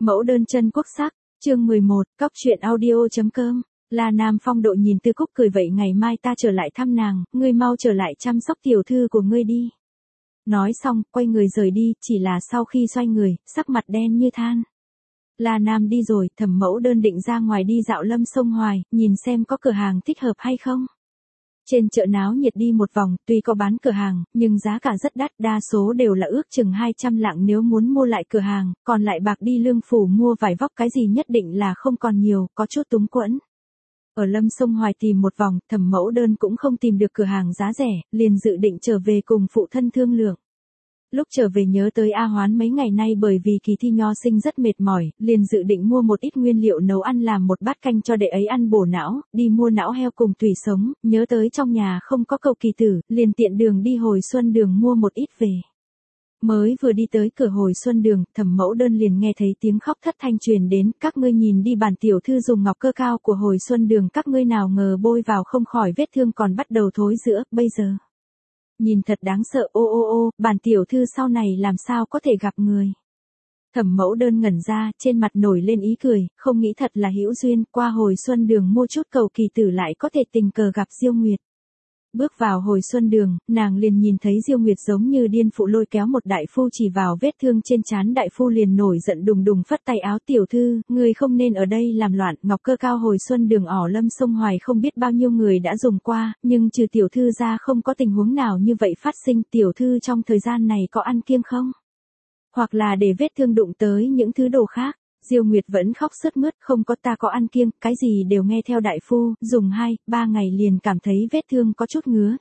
Mẫu đơn chân quốc sắc, chương 11, cóc truyện audio.com. La Nam Phong Độ nhìn Tư Cúc cười vậy ngày mai ta trở lại thăm nàng, ngươi mau trở lại chăm sóc tiểu thư của ngươi đi. Nói xong, quay người rời đi, chỉ là sau khi xoay người, sắc mặt đen như than. La Nam đi rồi, Thẩm Mẫu Đơn định ra ngoài đi dạo Lâm Sông Hoài, nhìn xem có cửa hàng thích hợp hay không. Trên chợ náo nhiệt đi một vòng, tuy có bán cửa hàng, nhưng giá cả rất đắt, đa số đều là ước chừng 200 lạng nếu muốn mua lại cửa hàng, còn lại bạc đi Lương Phủ mua vải vóc cái gì nhất định là không còn nhiều, có chút túng quẫn. Ở Lâm Sông Hoài tìm một vòng, Thẩm Mẫu Đơn cũng không tìm được cửa hàng giá rẻ, liền dự định trở về cùng phụ thân thương lượng. Lúc trở về nhớ tới A Hoán mấy ngày nay bởi vì kỳ thi nho sinh rất mệt mỏi, liền dự định mua một ít nguyên liệu nấu ăn làm một bát canh cho đệ ấy ăn bổ não, đi mua não heo cùng tùy sống, nhớ tới trong nhà không có cầu kỳ tử, liền tiện đường đi Hồi Xuân Đường mua một ít về. Mới vừa đi tới cửa Hồi Xuân Đường, Thẩm Mẫu Đơn liền nghe thấy tiếng khóc thất thanh truyền đến, các ngươi nhìn đi, bản tiểu thư dùng ngọc cơ cao của Hồi Xuân Đường các ngươi nào ngờ bôi vào không khỏi vết thương còn bắt đầu thối rữa, bây giờ. Nhìn thật đáng sợ, ô, bản tiểu thư sau này làm sao có thể gặp người. Thẩm Mẫu Đơn ngẩn ra, trên mặt nổi lên ý cười, không nghĩ thật là hữu duyên, qua Hồi Xuân Đường mua chút cầu kỳ tử lại có thể tình cờ gặp Diêu Nguyệt. Bước vào Hồi Xuân Đường, nàng liền nhìn thấy Diêu Nguyệt giống như điên phụ lôi kéo một đại phu chỉ vào vết thương trên trán, đại phu liền nổi giận đùng đùng phất tay áo, tiểu thư, người không nên ở đây làm loạn, ngọc cơ cao Hồi Xuân Đường ở Lâm Sông Hoài không biết bao nhiêu người đã dùng qua, nhưng trừ tiểu thư ra không có tình huống nào như vậy phát sinh, tiểu thư trong thời gian này có ăn kiêng không? Hoặc là để vết thương đụng tới những thứ đồ khác. Diêu Nguyệt vẫn khóc sướt mướt, không có, ta có ăn kiêng, cái gì đều nghe theo đại phu, dùng 2-3 ngày liền cảm thấy vết thương có chút ngứa,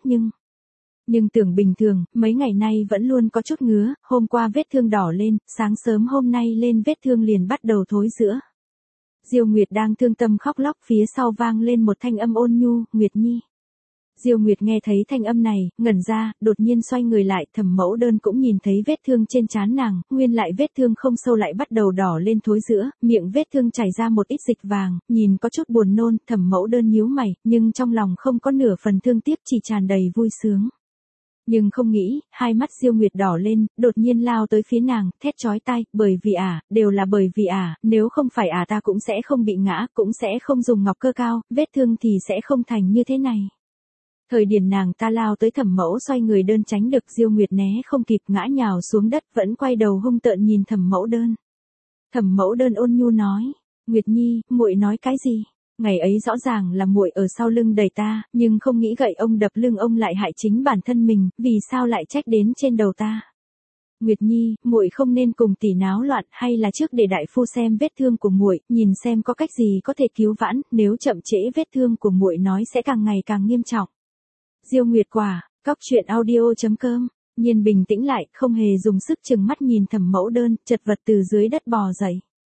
nhưng tưởng bình thường, mấy ngày nay vẫn luôn có chút ngứa, hôm qua vết thương đỏ lên, sáng sớm hôm nay lên vết thương liền bắt đầu thối rữa. Diêu Nguyệt đang thương tâm khóc lóc, phía sau vang lên một thanh âm ôn nhu, Nguyệt Nhi. Diêu Nguyệt nghe thấy thanh âm này, ngẩn ra, đột nhiên xoay người lại, Thẩm Mẫu Đơn cũng nhìn thấy vết thương trên trán nàng, nguyên lại vết thương không sâu lại bắt đầu đỏ lên thối rữa, miệng vết thương chảy ra một ít dịch vàng, nhìn có chút buồn nôn, Thẩm Mẫu Đơn nhíu mày, nhưng trong lòng không có nửa phần thương tiếc, chỉ tràn đầy vui sướng. Nhưng không nghĩ, hai mắt Diêu Nguyệt đỏ lên, đột nhiên lao tới phía nàng, thét chói tai, bởi vì đều là bởi vì nếu không phải ta cũng sẽ không bị ngã, cũng sẽ không dùng ngọc cơ cao, vết thương thì sẽ không thành như thế này. Thời điểm nàng ta lao tới Thẩm Mẫu xoay người đơn tránh được, Diêu Nguyệt né không kịp ngã nhào xuống đất, vẫn quay đầu hung tợn nhìn Thẩm Mẫu Đơn. Thẩm Mẫu Đơn ôn nhu nói, Nguyệt Nhi, muội nói cái gì? Ngày ấy rõ ràng là muội ở sau lưng đẩy ta, nhưng không nghĩ gậy ông đập lưng ông lại hại chính bản thân mình, vì sao lại trách đến trên đầu ta? Nguyệt Nhi, muội không nên cùng tỷ náo loạn, hay là trước để đại phu xem vết thương của muội, nhìn xem có cách gì có thể cứu vãn, nếu chậm trễ vết thương của muội nói sẽ càng ngày càng nghiêm trọng. Diêu Nguyệt quả, cóc truyện audio.com, Nhiên bình tĩnh lại, không hề dùng sức chừng mắt nhìn Thẩm Mẫu Đơn, chật vật từ dưới đất bò dậy.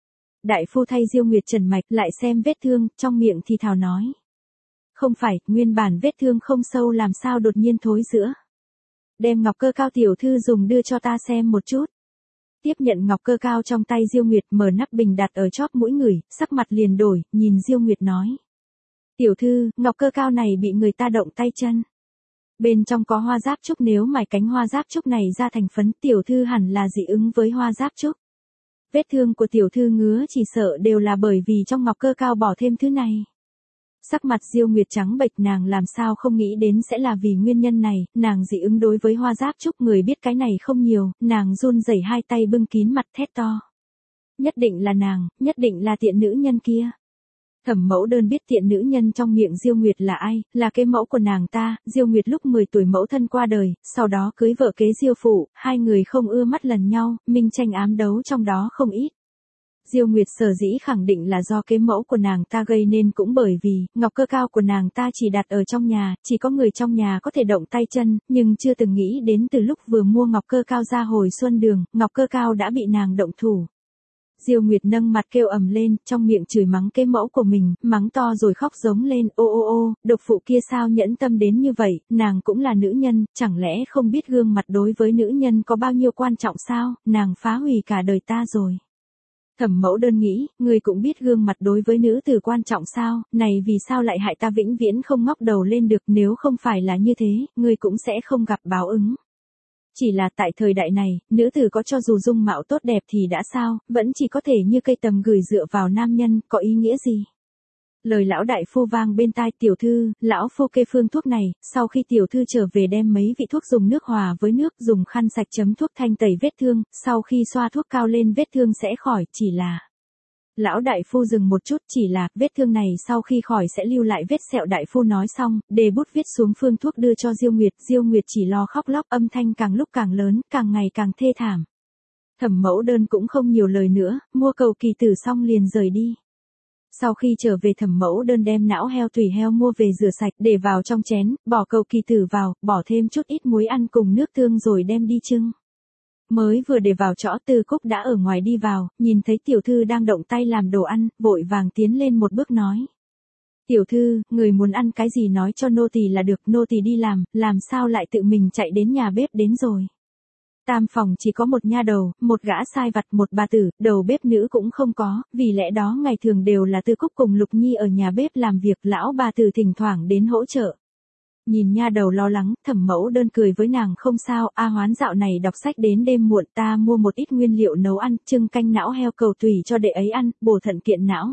Đại phu thay Diêu Nguyệt trần mạch, lại xem vết thương, trong miệng thì thào nói. Không phải, nguyên bản vết thương không sâu làm sao đột nhiên thối rữa. Đem ngọc cơ cao tiểu thư dùng đưa cho ta xem một chút. Tiếp nhận ngọc cơ cao trong tay Diêu Nguyệt, mở nắp bình đặt ở chóp mũi người, sắc mặt liền đổi, nhìn Diêu Nguyệt nói. Tiểu thư, ngọc cơ cao này bị người ta động tay chân. Bên trong có hoa giáp trúc, nếu mài cánh hoa giáp trúc này ra thành phấn, tiểu thư hẳn là dị ứng với hoa giáp trúc. Vết thương của tiểu thư ngứa chỉ sợ đều là bởi vì trong ngọc cơ cao bỏ thêm thứ này. Sắc mặt Diêu Nguyệt trắng bệch, nàng làm sao không nghĩ đến sẽ là vì nguyên nhân này, nàng dị ứng đối với hoa giáp trúc, người biết cái này không nhiều, nàng run rẩy hai tay bưng kín mặt thét to. Nhất định là nàng, nhất định là tiện nữ nhân kia. Thẩm Mẫu Đơn biết tiện nữ nhân trong miệng Diêu Nguyệt là ai, là cái mẫu của nàng ta, Diêu Nguyệt lúc 10 tuổi mẫu thân qua đời, sau đó cưới vợ kế Diêu phụ, hai người không ưa mắt lần nhau, minh tranh ám đấu trong đó không ít. Diêu Nguyệt sở dĩ khẳng định là do cái mẫu của nàng ta gây nên cũng bởi vì, ngọc cơ cao của nàng ta chỉ đặt ở trong nhà, chỉ có người trong nhà có thể động tay chân, nhưng chưa từng nghĩ đến từ lúc vừa mua ngọc cơ cao ra Hồi Xuân Đường, ngọc cơ cao đã bị nàng động thủ. Diêu Nguyệt nâng mặt kêu ầm lên, trong miệng chửi mắng cái mẫu của mình, mắng to rồi khóc giống lên, ô, độc phụ kia sao nhẫn tâm đến như vậy, nàng cũng là nữ nhân, chẳng lẽ không biết gương mặt đối với nữ nhân có bao nhiêu quan trọng sao, nàng phá hủy cả đời ta rồi. Thẩm Mẫu Đơn nghĩ, ngươi cũng biết gương mặt đối với nữ tử quan trọng sao, này vì sao lại hại ta vĩnh viễn không ngóc đầu lên được, nếu không phải là như thế, ngươi cũng sẽ không gặp báo ứng. Chỉ là tại thời đại này, nữ tử có cho dù dung mạo tốt đẹp thì đã sao, vẫn chỉ có thể như cây tầm gửi dựa vào nam nhân, có ý nghĩa gì? Lời lão đại phu vang bên tai, tiểu thư, lão phu kê phương thuốc này, sau khi tiểu thư trở về đem mấy vị thuốc dùng nước hòa với nước, dùng khăn sạch chấm thuốc thanh tẩy vết thương, sau khi xoa thuốc cao lên vết thương sẽ khỏi, chỉ là... Lão đại phu dừng một chút, chỉ là, vết thương này sau khi khỏi sẽ lưu lại vết sẹo. Đại phu nói xong, đề bút viết xuống phương thuốc đưa cho Diêu Nguyệt chỉ lo khóc lóc, âm thanh càng lúc càng lớn, càng ngày càng thê thảm. Thẩm Mẫu Đơn cũng không nhiều lời nữa, mua cầu kỳ tử xong liền rời đi. Sau khi trở về Thẩm Mẫu Đơn đem não heo tùy heo mua về rửa sạch, để vào trong chén, bỏ cầu kỳ tử vào, bỏ thêm chút ít muối ăn cùng nước tương rồi đem đi trưng. Mới vừa để vào chõ, Tư Cúc đã ở ngoài đi vào, nhìn thấy tiểu thư đang động tay làm đồ ăn, vội vàng tiến lên một bước nói. Tiểu thư, người muốn ăn cái gì nói cho nô tỳ là được, nô tỳ đi làm sao lại tự mình chạy đến nhà bếp đến rồi. Tam phòng chỉ có một nha đầu, một gã sai vặt, một bà tử, đầu bếp nữ cũng không có, vì lẽ đó ngày thường đều là Tư Cúc cùng Lục Nhi ở nhà bếp làm việc, lão bà tử thỉnh thoảng đến hỗ trợ. Nhìn nha đầu lo lắng, Thẩm Mẫu Đơn cười với nàng, không sao, A Hoán dạo này đọc sách đến đêm muộn, ta mua một ít nguyên liệu nấu ăn, trưng canh não heo cầu tùy cho đệ ấy ăn, bổ thận kiện não.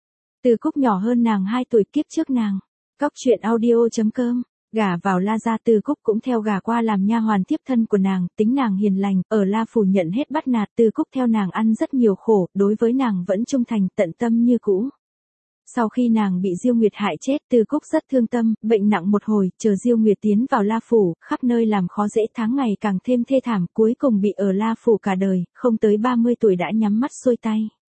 Từ Cúc nhỏ hơn nàng 2 tuổi, kiếp trước nàng. Cóc truyện audio.com, gả vào La gia, Từ Cúc cũng theo gả qua làm nha hoàn tiếp thân của nàng, tính nàng hiền lành, ở La phủ nhận hết bắt nạt, Từ Cúc theo nàng ăn rất nhiều khổ, đối với nàng vẫn trung thành tận tâm như cũ. Sau khi nàng bị Diêu Nguyệt hại chết, Từ Cúc rất thương tâm, bệnh nặng một hồi, chờ Diêu Nguyệt tiến vào La phủ, khắp nơi làm khó dễ, tháng ngày càng thêm thê thảm, cuối cùng bị ở La phủ cả đời, không tới 30 tuổi đã nhắm mắt xuôi tay.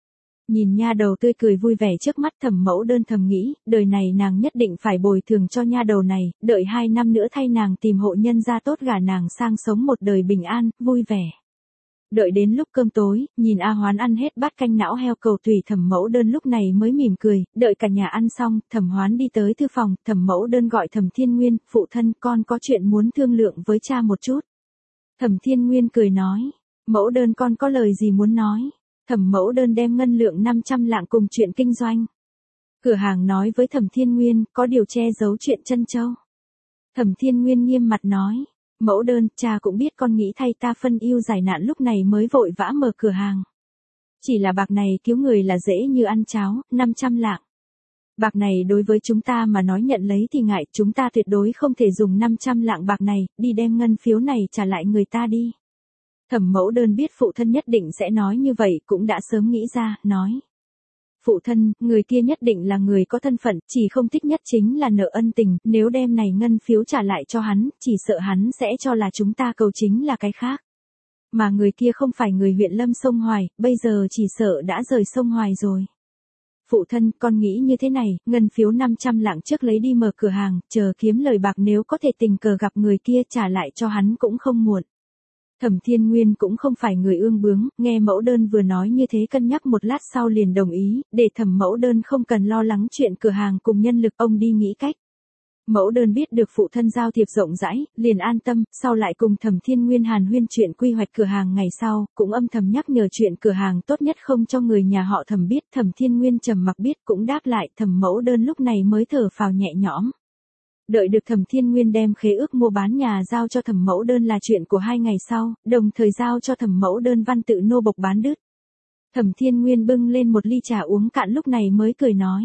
Nhìn nha đầu tươi cười vui vẻ trước mắt, Thẩm Mẫu Đơn thầm nghĩ, đời này nàng nhất định phải bồi thường cho nha đầu này, đợi 2 năm nữa thay nàng tìm hộ nhân gia tốt gả nàng sang sống một đời bình an, vui vẻ. Đợi đến lúc cơm tối, nhìn A Hoán ăn hết bát canh não heo cầu tùy, Thẩm Mẫu Đơn lúc này mới mỉm cười, đợi cả nhà ăn xong, Thẩm Hoán đi tới thư phòng, Thẩm Mẫu Đơn gọi Thẩm Thiên Nguyên, phụ thân, con có chuyện muốn thương lượng với cha một chút. Thẩm Thiên Nguyên cười nói, Mẫu Đơn con có lời gì muốn nói. Thẩm Mẫu Đơn đem ngân lượng 500 lạng cùng chuyện kinh doanh. Cửa hàng nói với Thẩm Thiên Nguyên, có điều che giấu chuyện Trân Châu. Thẩm Thiên Nguyên nghiêm mặt nói, Mẫu Đơn, cha cũng biết con nghĩ thay ta phân ưu giải nạn lúc này mới vội vã mở cửa hàng. Chỉ là bạc này cứu người là dễ như ăn cháo, 500 lạng. Bạc này đối với chúng ta mà nói nhận lấy thì ngại, chúng ta tuyệt đối không thể dùng 500 lạng bạc này, đi đem ngân phiếu này trả lại người ta đi. Thẩm Mẫu Đơn biết phụ thân nhất định sẽ nói như vậy, cũng đã sớm nghĩ ra, nói. Phụ thân, người kia nhất định là người có thân phận, chỉ không thích nhất chính là nợ ân tình, nếu đem này ngân phiếu trả lại cho hắn, chỉ sợ hắn sẽ cho là chúng ta cầu chính là cái khác. Mà người kia không phải người huyện Lâm sông Hoài, bây giờ chỉ sợ đã rời sông Hoài rồi. Phụ thân, con nghĩ như thế này, ngân phiếu 500 lạng trước lấy đi mở cửa hàng, chờ kiếm lời bạc, nếu có thể tình cờ gặp người kia trả lại cho hắn cũng không muộn. Thẩm Thiên Nguyên cũng không phải người ương bướng, nghe Mẫu Đơn vừa nói như thế cân nhắc một lát sau liền đồng ý, để Thẩm Mẫu Đơn không cần lo lắng chuyện cửa hàng cùng nhân lực, ông đi nghĩ cách. Mẫu Đơn biết được phụ thân giao thiệp rộng rãi, liền an tâm, sau lại cùng Thẩm Thiên Nguyên hàn huyên chuyện quy hoạch cửa hàng ngày sau, cũng âm thầm nhắc nhở chuyện cửa hàng tốt nhất không cho người nhà họ Thẩm biết. Thẩm Thiên Nguyên trầm mặc biết cũng đáp lại, Thẩm Mẫu Đơn lúc này mới thở phào nhẹ nhõm. Đợi được Thẩm Thiên Nguyên đem khế ước mua bán nhà giao cho Thẩm Mẫu Đơn là chuyện của 2 ngày sau, đồng thời giao cho Thẩm Mẫu Đơn văn tự nô bộc bán đứt. Thẩm Thiên Nguyên bưng lên một ly trà uống cạn lúc này mới cười nói.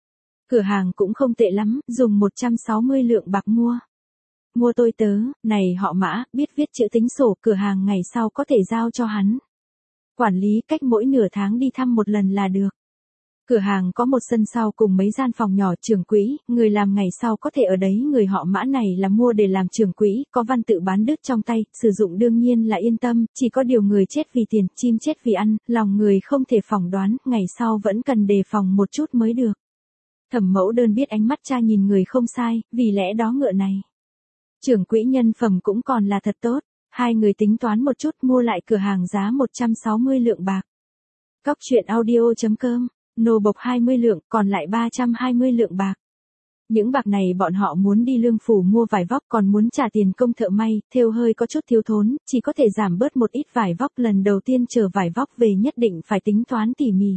Cửa hàng cũng không tệ lắm, dùng 160 lượng bạc mua. Mua tôi tớ, này họ Mã, biết viết chữ tính sổ, cửa hàng ngày sau có thể giao cho hắn. Quản lý cách mỗi nửa tháng đi thăm một lần là được. Cửa hàng có một sân sau cùng mấy gian phòng nhỏ, trưởng quỹ, người làm ngày sau có thể ở đấy. Người họ Mã này là mua để làm trưởng quỹ, có văn tự bán đứt trong tay, sử dụng đương nhiên là yên tâm, chỉ có điều người chết vì tiền, chim chết vì ăn, lòng người không thể phỏng đoán, ngày sau vẫn cần đề phòng một chút mới được. Thẩm Mẫu Đơn biết ánh mắt cha nhìn người không sai, vì lẽ đó ngựa này. Trưởng quỹ nhân phẩm cũng còn là thật tốt, 2 người tính toán một chút mua lại cửa hàng giá 160 lượng bạc. Cóc truyện audio.com, nô bộc 20 lượng, còn lại 320 lượng bạc. Những bạc này bọn họ muốn đi Lương phủ mua vải vóc, còn muốn trả tiền công thợ may, thêu hơi có chút thiếu thốn, chỉ có thể giảm bớt một ít vải vóc, lần đầu tiên chờ vải vóc về nhất định phải tính toán tỉ mỉ.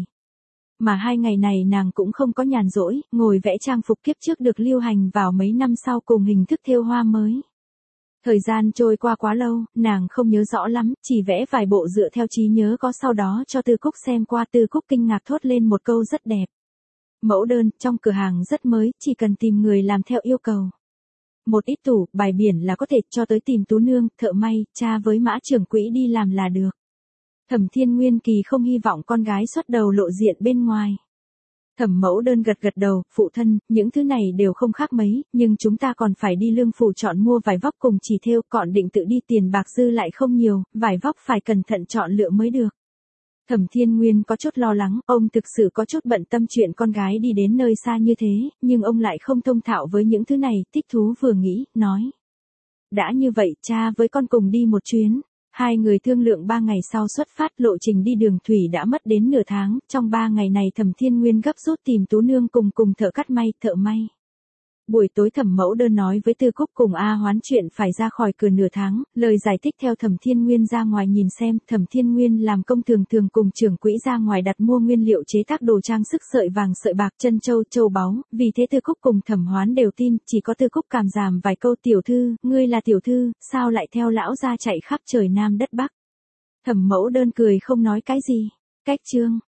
Mà 2 ngày này nàng cũng không có nhàn rỗi, ngồi vẽ trang phục kiếp trước được lưu hành vào mấy năm sau cùng hình thức thêu hoa mới. Thời gian trôi qua quá lâu, nàng không nhớ rõ lắm, chỉ vẽ vài bộ dựa theo trí nhớ có sau đó cho Tư Cúc xem qua. Tư Cúc kinh ngạc thốt lên một câu rất đẹp. Mẫu đơn, trong cửa hàng rất mới, chỉ cần tìm người làm theo yêu cầu. Một ít tủ, bài biển là có thể cho tới tìm Tú Nương, thợ may, cha với Mã trưởng quỹ đi làm là được. Thẩm Thiên Nguyên Kỳ không hy vọng con gái xuất đầu lộ diện bên ngoài. Thẩm Mẫu Đơn gật gật đầu, phụ thân, những thứ này đều không khác mấy, nhưng chúng ta còn phải đi Lương Phủ chọn mua vải vóc cùng chỉ thêu, còn định tự đi tiền bạc dư lại không nhiều, vải vóc phải cẩn thận chọn lựa mới được. Thẩm Thiên Nguyên có chút lo lắng, ông thực sự có chút bận tâm chuyện con gái đi đến nơi xa như thế, nhưng ông lại không thông thạo với những thứ này, thích thú vừa nghĩ, nói. Đã như vậy, cha với con cùng đi một chuyến. Hai người thương lượng 3 ngày sau xuất phát, lộ trình đi đường thủy đã mất đến nửa tháng, trong 3 ngày này Thẩm Thiên Nguyên gấp rút tìm Tú Nương cùng thợ cắt may, thợ may. Buổi tối Thẩm Mẫu Đơn nói với Tư Cúc cùng A Hoán chuyện phải ra khỏi cửa nửa tháng, lời giải thích theo Thẩm Thiên Nguyên ra ngoài nhìn xem. Thẩm Thiên Nguyên làm công thường cùng trưởng quỹ ra ngoài đặt mua nguyên liệu chế tác đồ trang sức, sợi vàng, sợi bạc, chân châu, châu báu, vì thế Tư Cúc cùng Thẩm Hoán đều tin, chỉ có Tư Cúc cảm giảm vài câu. Tiểu thư, ngươi là tiểu thư, sao lại theo lão gia chạy khắp trời Nam đất Bắc. Thẩm Mẫu Đơn cười không nói cái gì. Cách chương